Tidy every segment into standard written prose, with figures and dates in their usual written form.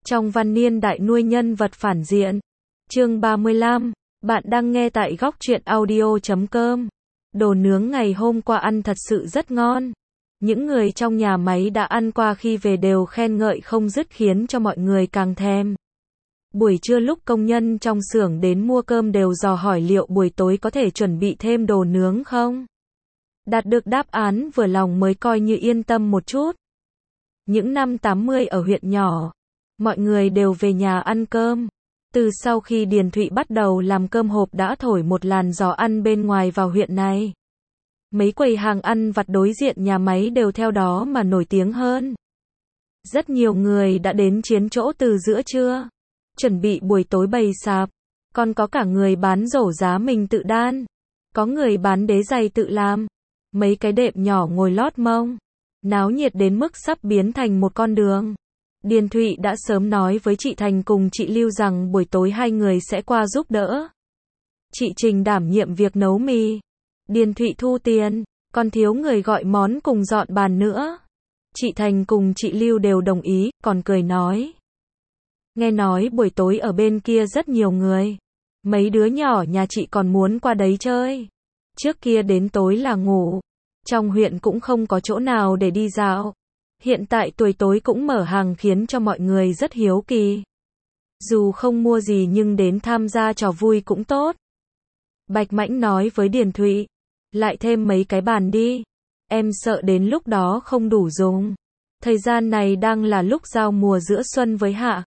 Trong văn niên đại nuôi nhân vật phản diện. Chương 35. Bạn đang nghe tại góc truyện audio.com. Đồ nướng ngày hôm qua ăn thật sự rất ngon. Những người trong nhà máy đã ăn qua khi về đều khen ngợi không dứt khiến cho mọi người càng thèm. Buổi trưa lúc công nhân trong xưởng đến mua cơm đều dò hỏi liệu buổi tối có thể chuẩn bị thêm đồ nướng không. Đạt được đáp án vừa lòng mới coi như yên tâm một chút. Những năm 80 ở huyện nhỏ, mọi người đều về nhà ăn cơm. Từ sau khi Điền Thụy bắt đầu làm cơm hộp đã thổi một làn gió ăn bên ngoài vào huyện này. Mấy quầy hàng ăn vặt đối diện nhà máy đều theo đó mà nổi tiếng hơn. Rất nhiều người đã đến chiếm chỗ từ giữa trưa, chuẩn bị buổi tối bày sạp. Còn có cả người bán rổ giá mình tự đan. Có người bán đế giày tự làm. Mấy cái đệm nhỏ ngồi lót mông. Náo nhiệt đến mức sắp biến thành một con đường. Điền Thụy đã sớm nói với chị Thành cùng chị Lưu rằng buổi tối hai người sẽ qua giúp đỡ. Chị Trình đảm nhiệm việc nấu mì. Điền Thụy thu tiền, còn thiếu người gọi món cùng dọn bàn nữa. Chị Thành cùng chị Lưu đều đồng ý, còn cười nói. Nghe nói buổi tối ở bên kia rất nhiều người. Mấy đứa nhỏ nhà chị còn muốn qua đấy chơi. Trước kia đến tối là ngủ. Trong huyện cũng không có chỗ nào để đi dạo. Hiện tại tuổi tối cũng mở hàng khiến cho mọi người rất hiếu kỳ. Dù không mua gì nhưng đến tham gia trò vui cũng tốt. Bạch Mãnh nói với Điền Thụy. Lại thêm mấy cái bàn đi. Em sợ đến lúc đó không đủ dùng. Thời gian này đang là lúc giao mùa giữa xuân với hạ.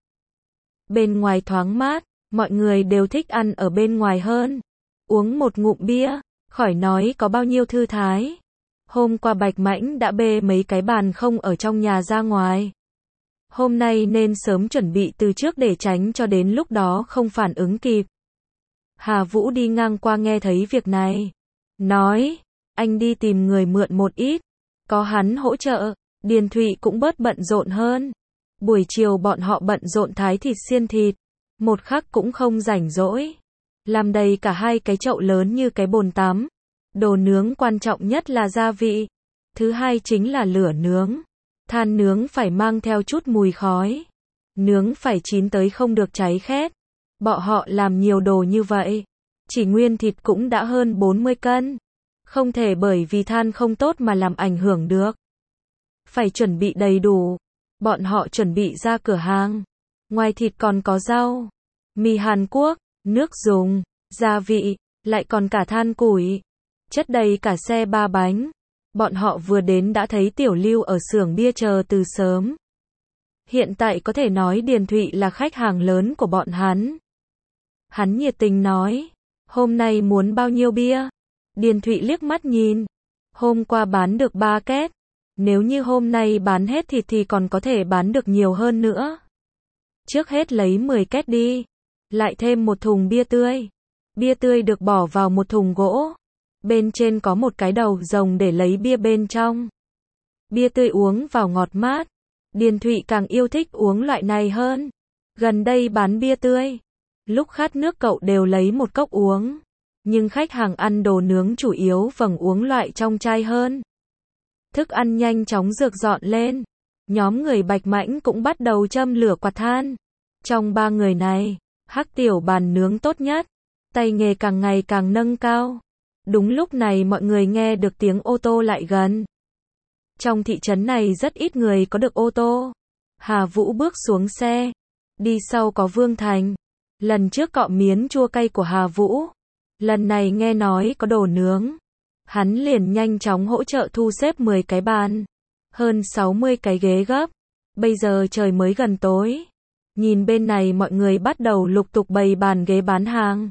Bên ngoài thoáng mát, mọi người đều thích ăn ở bên ngoài hơn. Uống một ngụm bia, khỏi nói có bao nhiêu thư thái. Hôm qua Bạch Mãnh đã bê mấy cái bàn không ở trong nhà ra ngoài. Hôm nay nên sớm chuẩn bị từ trước để tránh cho đến lúc đó không phản ứng kịp. Hà Vũ đi ngang qua nghe thấy việc này. Nói, anh đi tìm người mượn một ít. Có hắn hỗ trợ, Điền Thụy cũng bớt bận rộn hơn. Buổi chiều bọn họ bận rộn thái thịt xiên thịt. Một khắc cũng không rảnh rỗi. Làm đầy cả hai cái chậu lớn như cái bồn tắm. Đồ nướng quan trọng nhất là gia vị. Thứ hai chính là lửa nướng. Than nướng phải mang theo chút mùi khói. Nướng phải chín tới không được cháy khét. Bọn họ làm nhiều đồ như vậy. Chỉ nguyên thịt cũng đã hơn 40 cân. Không thể bởi vì than không tốt mà làm ảnh hưởng được. Phải chuẩn bị đầy đủ. Bọn họ chuẩn bị ra cửa hàng. Ngoài thịt còn có rau, mì Hàn Quốc, nước dùng, gia vị, lại còn cả than củi. Chất đầy cả xe ba bánh. Bọn họ vừa đến đã thấy Tiểu Lưu ở xưởng bia chờ từ sớm. Hiện tại có thể nói Điền Thụy là khách hàng lớn của bọn hắn. Hắn nhiệt tình nói, hôm nay muốn bao nhiêu bia? Điền Thụy liếc mắt nhìn. Hôm qua bán được 3 két. Nếu như hôm nay bán hết thịt thì còn có thể bán được nhiều hơn nữa. Trước hết lấy 10 két đi. Lại thêm một thùng bia tươi. Bia tươi được bỏ vào một thùng gỗ. Bên trên có một cái đầu rồng để lấy bia bên trong. Bia tươi uống vào ngọt mát. Điền Thụy càng yêu thích uống loại này hơn. Gần đây bán bia tươi. Lúc khát nước cậu đều lấy một cốc uống. Nhưng khách hàng ăn đồ nướng chủ yếu vầng uống loại trong chai hơn. Thức ăn nhanh chóng rực dọn lên. Nhóm người Bạch Mãnh cũng bắt đầu châm lửa quạt than. Trong 3 người này, Hắc Tiểu bàn nướng tốt nhất. Tay nghề càng ngày càng nâng cao. Đúng lúc này mọi người nghe được tiếng ô tô lại gần. Trong thị trấn này rất ít người có được ô tô. Hà Vũ bước xuống xe. Đi sau có Vương Thành. Lần trước cọ miến chua cay của Hà Vũ. Lần này nghe nói có đồ nướng. Hắn liền nhanh chóng hỗ trợ thu xếp 10 cái bàn. Hơn 60 cái ghế gấp. Bây giờ trời mới gần tối. Nhìn bên này mọi người bắt đầu lục tục bày bàn ghế bán hàng.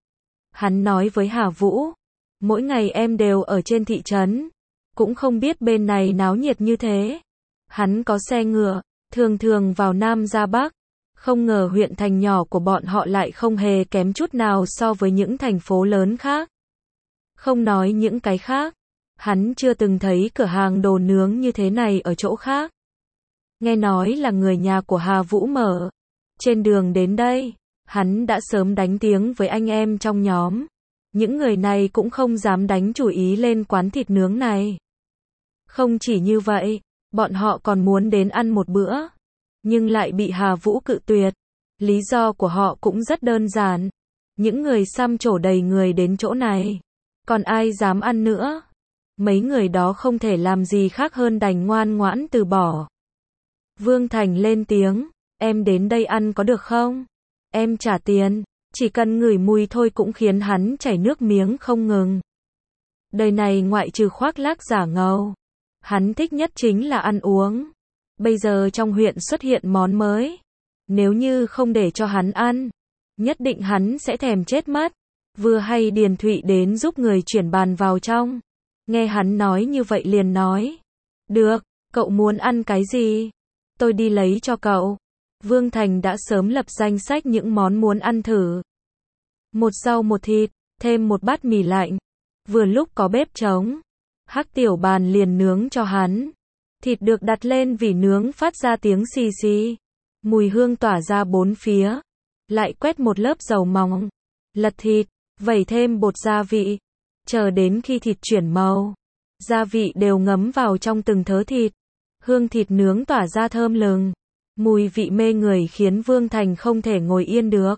Hắn nói với Hà Vũ. Mỗi ngày em đều ở trên thị trấn. Cũng không biết bên này náo nhiệt như thế. Hắn có xe ngựa. Thường thường vào Nam ra Bắc. Không ngờ huyện thành nhỏ của bọn họ lại không hề kém chút nào so với những thành phố lớn khác. Không nói những cái khác. Hắn chưa từng thấy cửa hàng đồ nướng như thế này ở chỗ khác. Nghe nói là người nhà của Hà Vũ mở. Trên đường đến đây, hắn đã sớm đánh tiếng với anh em trong nhóm. Những người này cũng không dám đánh chủ ý lên quán thịt nướng này. Không chỉ như vậy, bọn họ còn muốn đến ăn một bữa. nhưng lại bị Hà Vũ cự tuyệt. Lý do của họ cũng rất đơn giản. Những người xăm trổ đầy người đến chỗ này. Còn ai dám ăn nữa? Mấy người đó không thể làm gì khác hơn đành ngoan ngoãn từ bỏ. Vương Thành lên tiếng, em đến đây ăn có được không? Em trả tiền, chỉ cần ngửi mùi thôi cũng khiến hắn chảy nước miếng không ngừng. Đời này ngoại trừ khoác lác giả ngầu, hắn thích nhất chính là ăn uống. Bây giờ trong huyện xuất hiện món mới. Nếu như không để cho hắn ăn, nhất định hắn sẽ thèm chết mất. Vừa hay Điền Thụy đến giúp người chuyển bàn vào trong. Nghe hắn nói như vậy liền nói. Được, cậu muốn ăn cái gì? Tôi đi lấy cho cậu. Vương Thành đã sớm lập danh sách những món muốn ăn thử. Một rau một thịt, thêm một bát mì lạnh. Vừa lúc có bếp trống, Hắc Tiểu Bàn liền nướng cho hắn. Thịt được đặt lên vỉ nướng phát ra tiếng xì xì. Mùi hương tỏa ra bốn phía. Lại quét một lớp dầu mỏng. Lật thịt, vẩy thêm bột gia vị. Chờ đến khi thịt chuyển màu, gia vị đều ngấm vào trong từng thớ thịt. Hương thịt nướng tỏa ra thơm lừng. Mùi vị mê người khiến Vương Thành không thể ngồi yên được.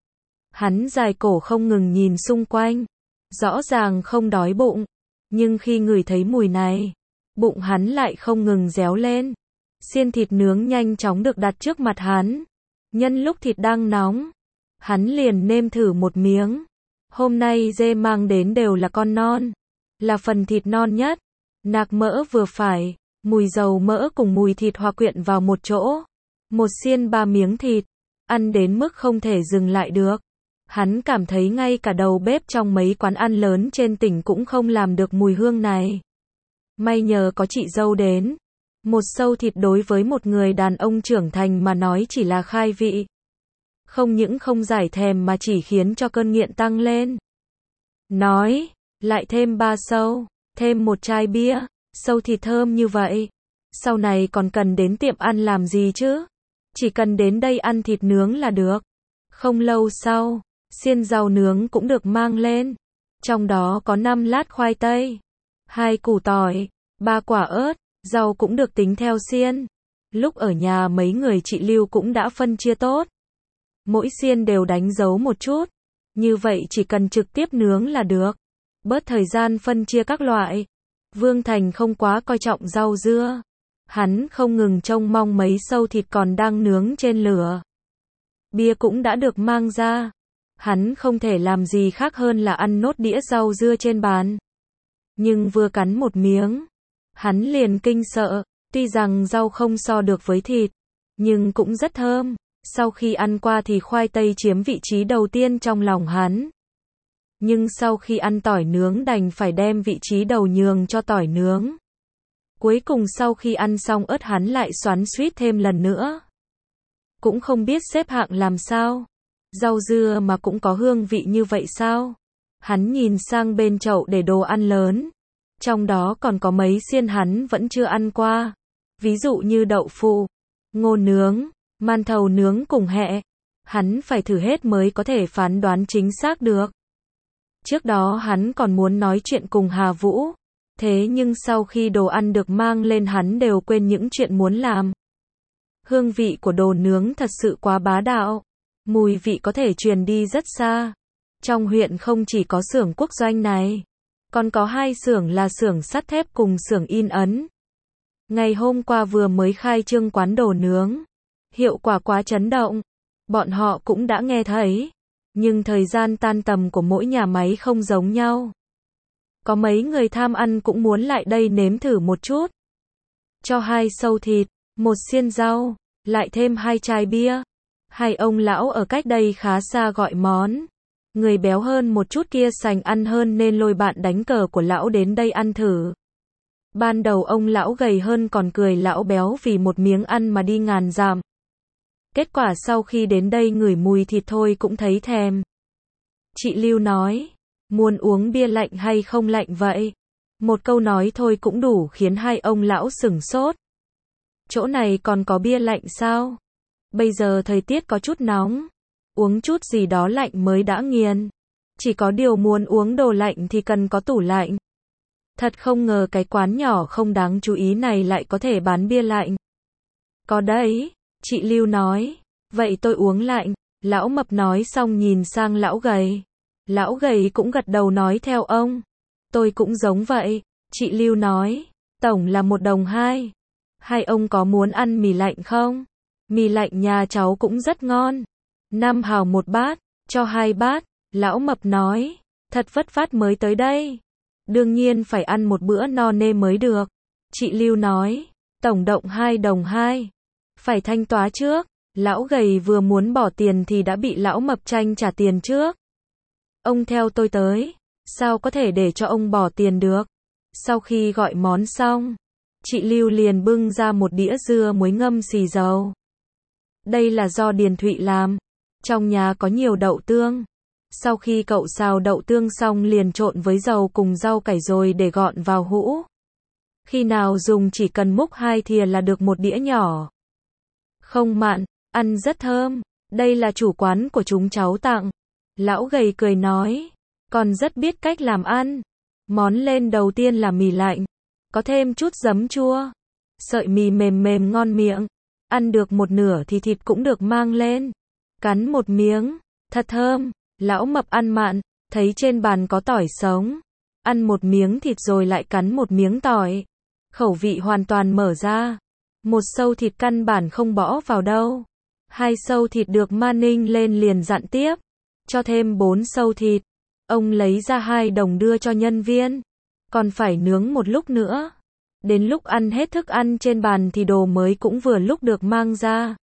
Hắn dài cổ không ngừng nhìn xung quanh. Rõ ràng không đói bụng. Nhưng khi ngửi thấy mùi này, bụng hắn lại không ngừng réo lên. Xiên thịt nướng nhanh chóng được đặt trước mặt hắn. Nhân lúc thịt đang nóng, hắn liền nêm thử một miếng. Hôm nay dê mang đến đều là con non. Là phần thịt non nhất. Nạc mỡ vừa phải. Mùi dầu mỡ cùng mùi thịt hòa quyện vào một chỗ. Một xiên 3 miếng thịt. Ăn đến mức không thể dừng lại được. Hắn cảm thấy ngay cả đầu bếp trong mấy quán ăn lớn trên tỉnh cũng không làm được mùi hương này. May nhờ có chị dâu đến. Một sâu thịt đối với một người đàn ông trưởng thành mà nói chỉ là khai vị. Không những không giải thèm mà chỉ khiến cho cơn nghiện tăng lên. Nói, lại thêm 3 sâu, thêm một chai bia, sâu thịt thơm như vậy. Sau này còn cần đến tiệm ăn làm gì chứ? Chỉ cần đến đây ăn thịt nướng là được. Không lâu sau, xiên rau nướng cũng được mang lên. Trong đó có 5 lát khoai tây, 2 củ tỏi, 3 quả ớt, rau cũng được tính theo xiên. Lúc ở nhà mấy người chị Lưu cũng đã phân chia tốt. Mỗi xiên đều đánh dấu một chút. Như vậy chỉ cần trực tiếp nướng là được. Bớt thời gian phân chia các loại. Vương Thành không quá coi trọng rau dưa. Hắn không ngừng trông mong mấy sâu thịt còn đang nướng trên lửa. Bia cũng đã được mang ra. Hắn không thể làm gì khác hơn là ăn nốt đĩa rau dưa trên bàn. Nhưng vừa cắn một miếng, hắn liền kinh sợ. Tuy rằng rau không so được với thịt, nhưng cũng rất thơm. Sau khi ăn qua thì khoai tây chiếm vị trí đầu tiên trong lòng hắn. Nhưng sau khi ăn tỏi nướng đành phải đem vị trí đầu nhường cho tỏi nướng. Cuối cùng sau khi ăn xong ớt hắn lại xoắn xuýt thêm lần nữa. Cũng không biết xếp hạng làm sao. Rau dưa mà cũng có hương vị như vậy sao? Hắn nhìn sang bên chậu để đồ ăn lớn. Trong đó còn có mấy xiên hắn vẫn chưa ăn qua. Ví dụ như đậu phụ, ngô nướng, man thầu nướng cùng hẹ. Hắn phải thử hết mới có thể phán đoán chính xác được. Trước đó hắn còn muốn nói chuyện cùng Hà Vũ. Thế nhưng sau khi đồ ăn được mang lên hắn đều quên những chuyện muốn làm. Hương vị của đồ nướng thật sự quá bá đạo. Mùi vị có thể truyền đi rất xa. Trong huyện không chỉ có xưởng quốc doanh này, còn có 2 xưởng là xưởng sắt thép cùng xưởng in ấn. Ngày hôm qua vừa mới khai trương quán đồ nướng. Hiệu quả quá chấn động. Bọn họ cũng đã nghe thấy. Nhưng thời gian tan tầm của mỗi nhà máy không giống nhau. Có mấy người tham ăn cũng muốn lại đây nếm thử một chút. Cho 2 sâu thịt, 1 xiên rau, lại thêm 2 chai bia. 2 ông lão ở cách đây khá xa gọi món. Người béo hơn một chút kia sành ăn hơn nên lôi bạn đánh cờ của lão đến đây ăn thử. Ban đầu ông lão gầy hơn còn cười lão béo vì một miếng ăn mà đi ngàn dặm. Kết quả sau khi đến đây ngửi mùi thịt thôi cũng thấy thèm. Chị Lưu nói, muốn uống bia lạnh hay không lạnh vậy? Một câu nói thôi cũng đủ khiến 2 ông lão sửng sốt. Chỗ này còn có bia lạnh sao? Bây giờ thời tiết có chút nóng. Uống chút gì đó lạnh mới đã nghiền. Chỉ có điều muốn uống đồ lạnh thì cần có tủ lạnh. Thật không ngờ cái quán nhỏ không đáng chú ý này lại có thể bán bia lạnh. Có đấy, Chị Lưu nói, vậy tôi uống lạnh. Lão mập nói xong nhìn sang lão gầy. Lão gầy cũng gật đầu nói theo ông. Tôi cũng giống vậy. Chị Lưu nói, tổng là 1,2 đồng. Hai ông có muốn ăn mì lạnh không? Mì lạnh nhà cháu cũng rất ngon. 5 hào 1 bát, cho 2 bát. Lão mập nói, thật vất vát mới tới đây. Đương nhiên phải ăn một bữa no nê mới được. Chị Lưu nói, tổng cộng 2,2 đồng. Phải thanh toán trước. Lão gầy vừa muốn bỏ tiền thì đã bị lão mập tranh trả tiền trước. Ông theo tôi tới, sao có thể để cho ông bỏ tiền được? Sau khi gọi món xong, chị Lưu liền bưng ra một đĩa dưa muối ngâm xì dầu. Đây là do Điền Thụy làm. Trong nhà có nhiều đậu tương. Sau khi cậu xào đậu tương xong liền trộn với dầu cùng rau cải rồi để gọn vào hũ. Khi nào dùng chỉ cần múc 2 thìa là được một đĩa nhỏ. Không mặn, ăn rất thơm. Đây là chủ quán của chúng cháu tặng. Lão gầy cười nói, còn rất biết cách làm ăn. Món lên đầu tiên là mì lạnh, có thêm chút giấm chua. Sợi mì mềm mềm ngon miệng. Ăn được một nửa thì thịt cũng được mang lên. Cắn một miếng, thật thơm. Lão mập ăn mặn, thấy trên bàn có tỏi sống. Ăn một miếng thịt rồi lại cắn một miếng tỏi. Khẩu vị hoàn toàn mở ra. Một sâu thịt căn bản không bỏ vào đâu. 2 sâu thịt được Manning lên liền dặn tiếp. Cho thêm 4 sâu thịt. Ông lấy ra 2 đồng đưa cho nhân viên. Còn phải nướng một lúc nữa. Đến lúc ăn hết thức ăn trên bàn thì đồ mới cũng vừa lúc được mang ra.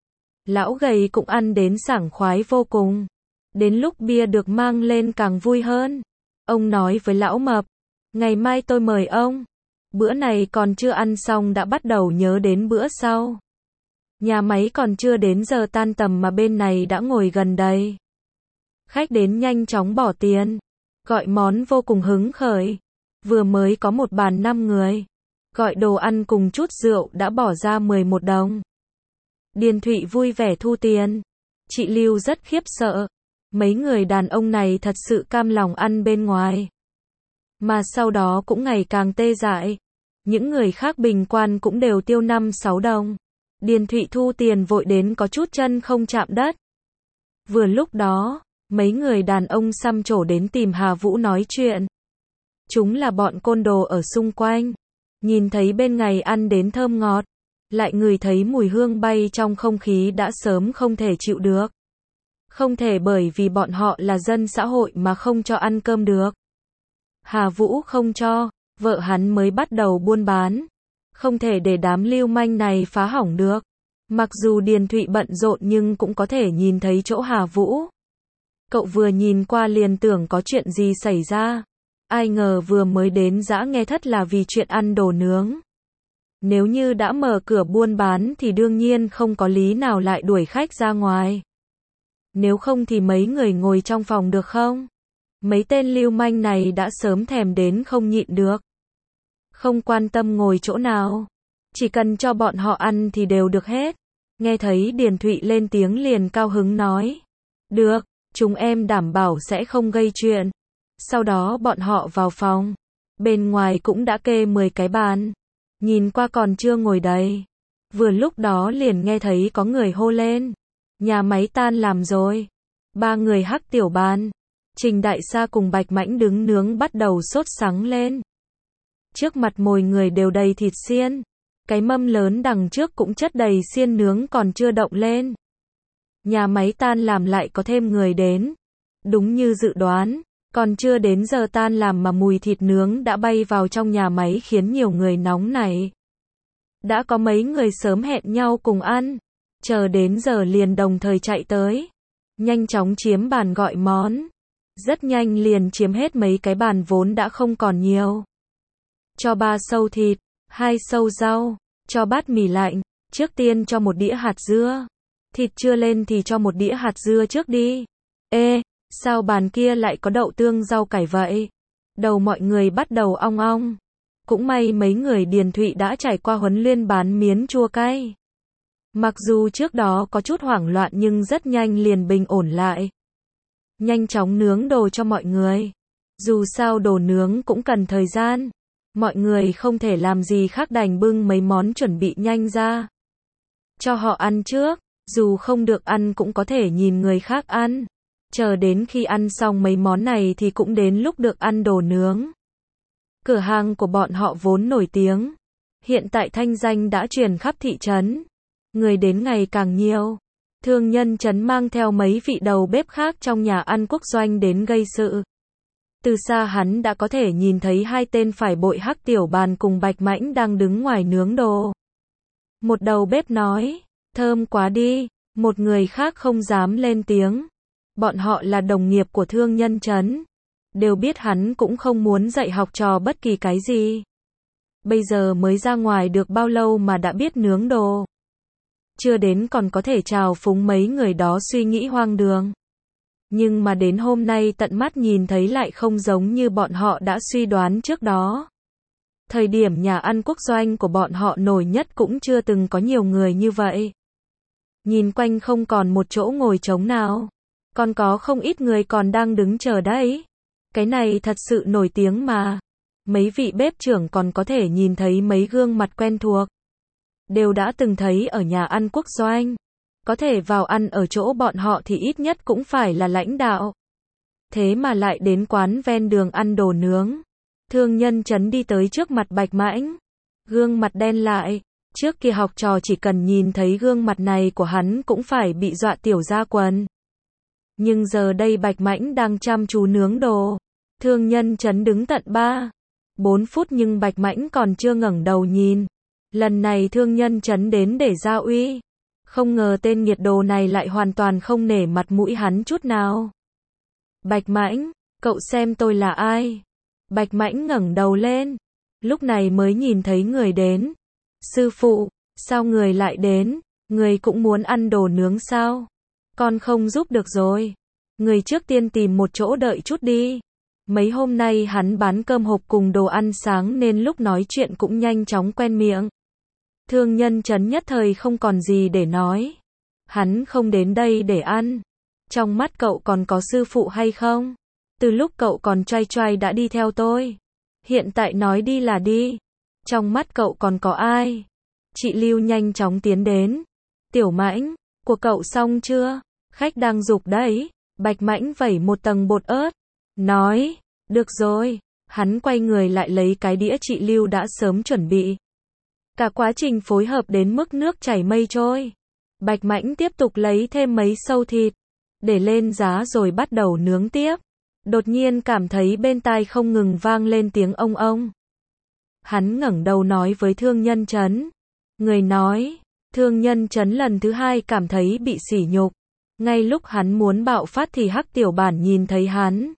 Lão gầy cũng ăn đến sảng khoái vô cùng. Đến lúc bia được mang lên càng vui hơn. Ông nói với lão mập, ngày mai tôi mời ông. Bữa này còn chưa ăn xong đã bắt đầu nhớ đến bữa sau. Nhà máy còn chưa đến giờ tan tầm mà bên này đã ngồi gần đầy. Khách đến nhanh chóng bỏ tiền. Gọi món vô cùng hứng khởi. Vừa mới có một bàn 5 người. Gọi đồ ăn cùng chút rượu đã bỏ ra 11 đồng. Điền Thụy vui vẻ thu tiền. Chị Lưu rất khiếp sợ. Mấy người đàn ông này thật sự cam lòng ăn bên ngoài. Mà sau đó cũng ngày càng tê dại. Những người khác bình quan cũng đều tiêu 5-6 đồng. Điền Thụy thu tiền vội đến có chút chân không chạm đất. Vừa lúc đó, mấy người đàn ông xăm trổ đến tìm Hà Vũ nói chuyện. Chúng là bọn côn đồ ở xung quanh. Nhìn thấy bên ngày ăn đến thơm ngọt. Lại ngửi thấy mùi hương bay trong không khí đã sớm không thể chịu được. Không thể bởi vì bọn họ là dân xã hội mà không cho ăn cơm được. Hà Vũ không cho, vợ hắn mới bắt đầu buôn bán. Không thể để đám lưu manh này phá hỏng được. Mặc dù Điền Thụy bận rộn nhưng cũng có thể nhìn thấy chỗ Hà Vũ. Cậu vừa nhìn qua liền tưởng có chuyện gì xảy ra. Ai ngờ vừa mới đến dã nghe thất là vì chuyện ăn đồ nướng. Nếu như đã mở cửa buôn bán thì đương nhiên không có lý nào lại đuổi khách ra ngoài. Nếu không thì mấy người ngồi trong phòng được không? Mấy tên lưu manh này đã sớm thèm đến không nhịn được. Không quan tâm ngồi chỗ nào. Chỉ cần cho bọn họ ăn thì đều được hết. Nghe thấy Điền Thụy lên tiếng liền cao hứng nói. Được, chúng em đảm bảo sẽ không gây chuyện. Sau đó bọn họ vào phòng. Bên ngoài cũng đã kê 10 cái bàn. Nhìn qua còn chưa ngồi đầy. Vừa lúc đó liền nghe thấy có người hô lên. Nhà máy tan làm rồi. 3 người hắc tiểu bàn. Trình Đại Sa cùng Bạch Mãnh đứng nướng bắt đầu sốt sắng lên. Trước mặt mỗi người đều đầy thịt xiên. Cái mâm lớn đằng trước cũng chất đầy xiên nướng còn chưa động lên. Nhà máy tan làm lại có thêm người đến. Đúng như dự đoán, còn chưa đến giờ tan làm mà mùi thịt nướng đã bay vào trong nhà máy khiến nhiều người nóng nảy. Đã có mấy người sớm hẹn nhau cùng ăn. Chờ đến giờ liền đồng thời chạy tới. Nhanh chóng chiếm bàn gọi món. Rất nhanh liền chiếm hết mấy cái bàn vốn đã không còn nhiều. Cho 3 sâu thịt, 2 sâu rau, cho bát mì lạnh, trước tiên cho một đĩa hạt dưa. Thịt chưa lên thì cho một đĩa hạt dưa trước đi. Ê, sao bàn kia lại có đậu tương rau cải vậy? Đầu mọi người bắt đầu ong ong. Cũng may mấy người Điền Thụy đã trải qua huấn luyện bán miến chua cay. Mặc dù trước đó có chút hoảng loạn nhưng rất nhanh liền bình ổn lại. Nhanh chóng nướng đồ cho mọi người. Dù sao đồ nướng cũng cần thời gian. Mọi người không thể làm gì khác đành bưng mấy món chuẩn bị nhanh ra. cho họ ăn trước, dù không được ăn cũng có thể nhìn người khác ăn. Chờ đến khi ăn xong mấy món này thì cũng đến lúc được ăn đồ nướng. Cửa hàng của bọn họ vốn nổi tiếng, hiện tại thanh danh đã truyền khắp thị trấn. Người đến ngày càng nhiều. Thương Nhân Trấn mang theo mấy vị đầu bếp khác trong nhà ăn quốc doanh đến gây sự. Từ xa hắn đã có thể nhìn thấy hai tên phải bội Hắc Tiểu Bàn cùng Bạch Mãnh đang đứng ngoài nướng đồ. Một đầu bếp nói, thơm quá đi, một người khác không dám lên tiếng. Bọn họ là đồng nghiệp của Thương Nhân Trấn, đều biết hắn cũng không muốn dạy học trò bất kỳ cái gì. Bây giờ mới ra ngoài được bao lâu mà đã biết nướng đồ. Chưa đến còn có thể chào phúng mấy người đó suy nghĩ hoang đường. Nhưng mà đến hôm nay tận mắt nhìn thấy lại không giống như bọn họ đã suy đoán trước đó. Thời điểm nhà ăn quốc doanh của bọn họ nổi nhất cũng chưa từng có nhiều người như vậy. Nhìn quanh không còn một chỗ ngồi trống nào. Còn có không ít người còn đang đứng chờ đấy. Cái này thật sự nổi tiếng mà. Mấy vị bếp trưởng còn có thể nhìn thấy mấy gương mặt quen thuộc. Đều đã từng thấy ở nhà ăn quốc doanh. Có thể vào ăn ở chỗ bọn họ thì ít nhất cũng phải là lãnh đạo. Thế mà lại đến quán ven đường ăn đồ nướng. Thương Nhân Trấn đi tới trước mặt Bạch Mãnh. Gương mặt đen lại. Trước kia học trò chỉ cần nhìn thấy gương mặt này của hắn cũng phải bị dọa tiểu ra quần. Nhưng giờ đây Bạch Mãnh đang chăm chú nướng đồ. Thương Nhân Trấn đứng tận 3-4 phút nhưng Bạch Mãnh còn chưa ngẩng đầu nhìn. Lần này Thương Nhân Trấn đến để ra uy. Không ngờ tên nghiệt đồ này lại hoàn toàn không nể mặt mũi hắn chút nào. Bạch Mãnh, cậu xem tôi là ai? Bạch Mãnh ngẩng đầu lên. Lúc này mới nhìn thấy người đến. Sư phụ, sao người lại đến? Người cũng muốn ăn đồ nướng sao? Con không giúp được rồi. Người trước tiên tìm một chỗ đợi chút đi. Mấy hôm nay hắn bán cơm hộp cùng đồ ăn sáng nên lúc nói chuyện cũng nhanh chóng quen miệng. Thương Nhân Trấn nhất thời không còn gì để nói. Hắn không đến đây để ăn. Trong mắt cậu còn có sư phụ hay không? Từ lúc cậu còn trai trai đã đi theo tôi. Hiện tại nói đi là đi. Trong mắt cậu còn có ai? Chị Lưu nhanh chóng tiến đến. Tiểu Mãnh, của cậu xong chưa? Khách đang giục đấy. Bạch Mãnh vẩy một tầng bột ớt. Nói, được rồi. Hắn quay người lại lấy cái đĩa chị Lưu đã sớm chuẩn bị. Cả quá trình phối hợp đến mức nước chảy mây trôi. Bạch Mãnh tiếp tục lấy thêm mấy sâu thịt. Để lên giá rồi bắt đầu nướng tiếp. Đột nhiên cảm thấy bên tai không ngừng vang lên tiếng ông ông. Hắn ngẩng đầu nói với Thương Nhân Trấn. Người nói, Thương Nhân Trấn lần thứ hai cảm thấy bị sỉ nhục. Ngay lúc hắn muốn bạo phát thì Hắc Tiểu Bản nhìn thấy hắn.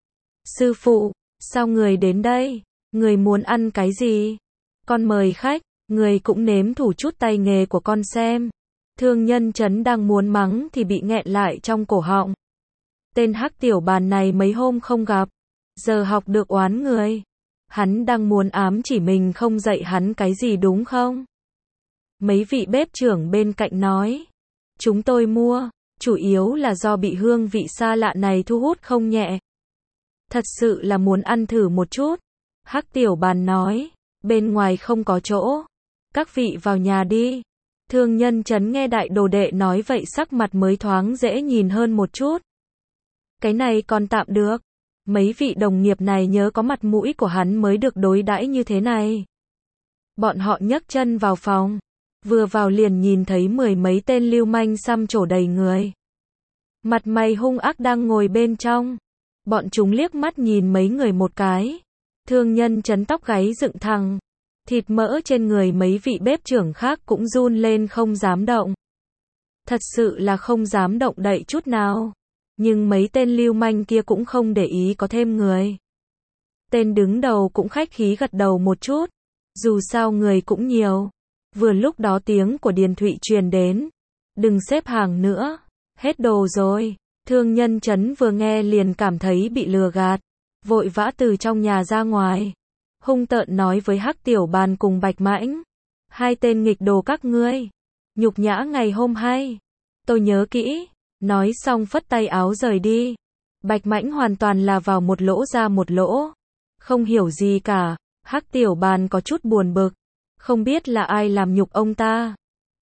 Sư phụ, sao người đến đây? Người muốn ăn cái gì? Con mời khách, người cũng nếm thử chút tay nghề của con xem. Thương Nhân Trấn đang muốn mắng thì bị nghẹn lại trong cổ họng. Tên Hắc Tiểu Bàn này mấy hôm không gặp, giờ học được oán người. Hắn đang muốn ám chỉ mình không dạy hắn cái gì đúng không? Mấy vị bếp trưởng bên cạnh nói. Chúng tôi mua, chủ yếu là do bị hương vị xa lạ này thu hút không nhẹ. Thật sự là muốn ăn thử một chút. Hắc Tiểu Bàn nói. Bên ngoài không có chỗ. Các vị vào nhà đi. Thương Nhân Trấn nghe đại đồ đệ nói vậy sắc mặt mới thoáng dễ nhìn hơn một chút. Cái này còn tạm được. Mấy vị đồng nghiệp này nhớ có mặt mũi của hắn mới được đối đãi như thế này. Bọn họ nhấc chân vào phòng. Vừa vào liền nhìn thấy mười mấy tên lưu manh xăm trổ đầy người. Mặt mày hung ác đang ngồi bên trong. Bọn chúng liếc mắt nhìn mấy người một cái. Thương Nhân Trấn tóc gáy dựng thẳng. Thịt mỡ trên người mấy vị bếp trưởng khác cũng run lên không dám động. Thật sự là không dám động đậy chút nào. Nhưng mấy tên lưu manh kia cũng không để ý có thêm người. Tên đứng đầu cũng khách khí gật đầu một chút. Dù sao người cũng nhiều. Vừa lúc đó tiếng của Điền Thụy truyền đến. Đừng xếp hàng nữa. Hết đồ rồi. Thương Nhân Trấn vừa nghe liền cảm thấy bị lừa gạt. Vội vã từ trong nhà ra ngoài. Hung tợn nói với Hắc Tiểu Bàn cùng Bạch Mãnh. Hai tên nghịch đồ các ngươi. Nhục nhã ngày hôm hay. Tôi nhớ kỹ. Nói xong phất tay áo rời đi. Bạch Mãnh hoàn toàn là vào một lỗ ra một lỗ. Không hiểu gì cả. Hắc Tiểu Bàn có chút buồn bực. Không biết là ai làm nhục ông ta.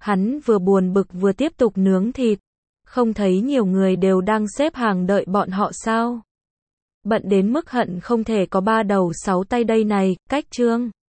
Hắn vừa buồn bực vừa tiếp tục nướng thịt. Không thấy nhiều người đều đang xếp hàng đợi bọn họ sao? Bận đến mức hận không thể có 3 đầu 6 tay đây này, cách Trương